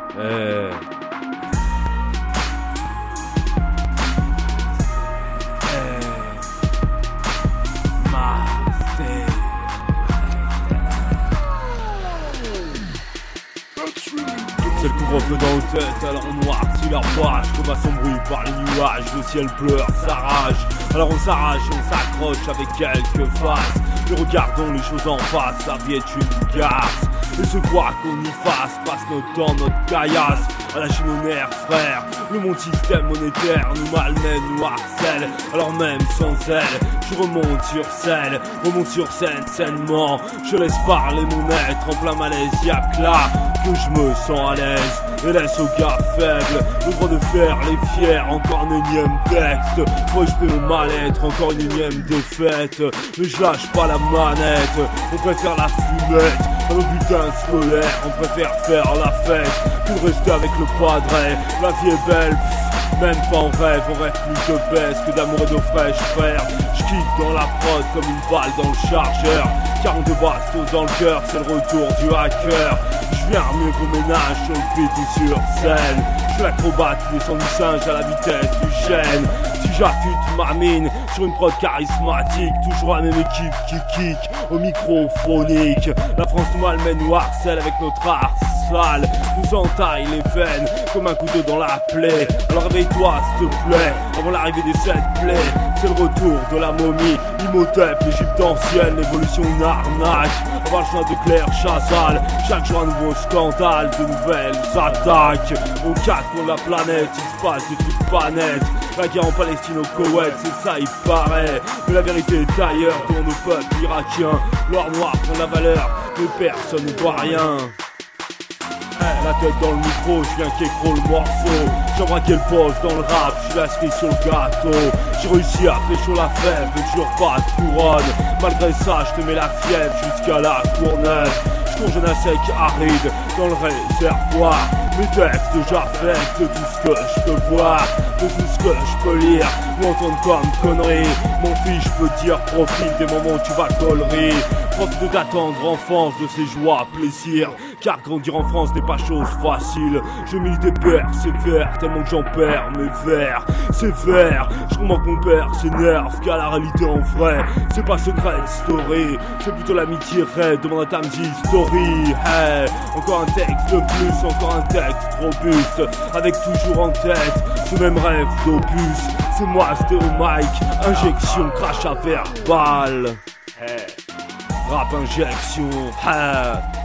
C'est le couvre-feu dans nos têtes, alors on noircit leur page comme assombri par les nuages, le ciel pleure, s'arrache. Alors on s'arrache et on s'accroche avec quelques faces. Et regardons les choses en face, la vie est une garce. Et ce quoi qu'on y fasse, passe notre temps, notre caillasse à lâcher nos nerfs, frère. Le monde système monétaire nous malmène, nous harcèle. Alors même sans elle, je remonte sur scène sainement. Je laisse parler mon être en plein malaise, y'a que là que je me sens à l'aise. Et laisse aux gars faibles le droit de faire les fiers. Encore un énième texte, projeter mon mal-être, encore une énième défaite. Mais je lâche pas la manette, on préfère la fumette à nos butins scolaires. On préfère faire la fête que de rester avec le padré. La vie est belle, même pas en rêve, on rêve plus de baisse que d'amour et d'eau fraîche, frère. J'kick dans la prod comme une balle dans le chargeur. 42 bastos dans le cœur, c'est le retour du hacker. J'viens mieux qu'au ménage sur le beat ou sur scène. J'suis l'acrobate qui descend du singe à la vitesse du chêne. Si j'affûte ma mine sur une prod charismatique, toujours la même équipe qui kick au microphonique. La France nous malmène, nous harcèle avec notre art sale, nous entaille les veines comme un couteau dans la plaie. Alors réveille-toi s'il te plaît, avant l'arrivée des 7 plaies. C'est le retour de la momie, Imhotep, l'Égypte ancienne, l'évolution une arnaque. Avoir le chemin de Claire Chazal, chaque jour un nouveau scandale, de nouvelles attaques. Au 4 pour la planète, il se passe des trucs pas nets. La guerre en Palestine au Koweït, c'est ça il paraît. Mais la vérité est ailleurs, dans nos peuples irakiens. L'or noir prend la valeur, mais personne ne voit rien. La tête dans le micro, je viens qu'écro le morceau. J'ai braqué le poste dans le rap, je suis la cerise sur le gâteau. J'ai réussi à pécho la fève, mais toujours pas de couronne. Malgré ça, je te mets la fièvre jusqu'à la Courneuve. Je congeais à sec aride dans le réservoir. Mes textes j'affecte tout ce que je peux voir, de tout ce que je peux lire ou entendre comme connerie. Mon fils, je peux dire, profite des moments où tu vas collerie. Profite de ta tendre enfance, de ses joies, plaisirs. Car grandir en France n'est pas chose facile. Je milite des pères sévères, tellement que j'en perds mes vers. Sévère, je comprends que mon père s'énerve, qu'à la réalité en vrai, c'est pas secret story, c'est plutôt l'amitié raide. Demande à Tamzi Story. Hey, encore un texte de plus, encore un texte robuste, avec toujours en tête ce même rêve d'opus. C'est moi, Stéréo Mike, injection, crash à verbal. Hey. Rap injection, hey.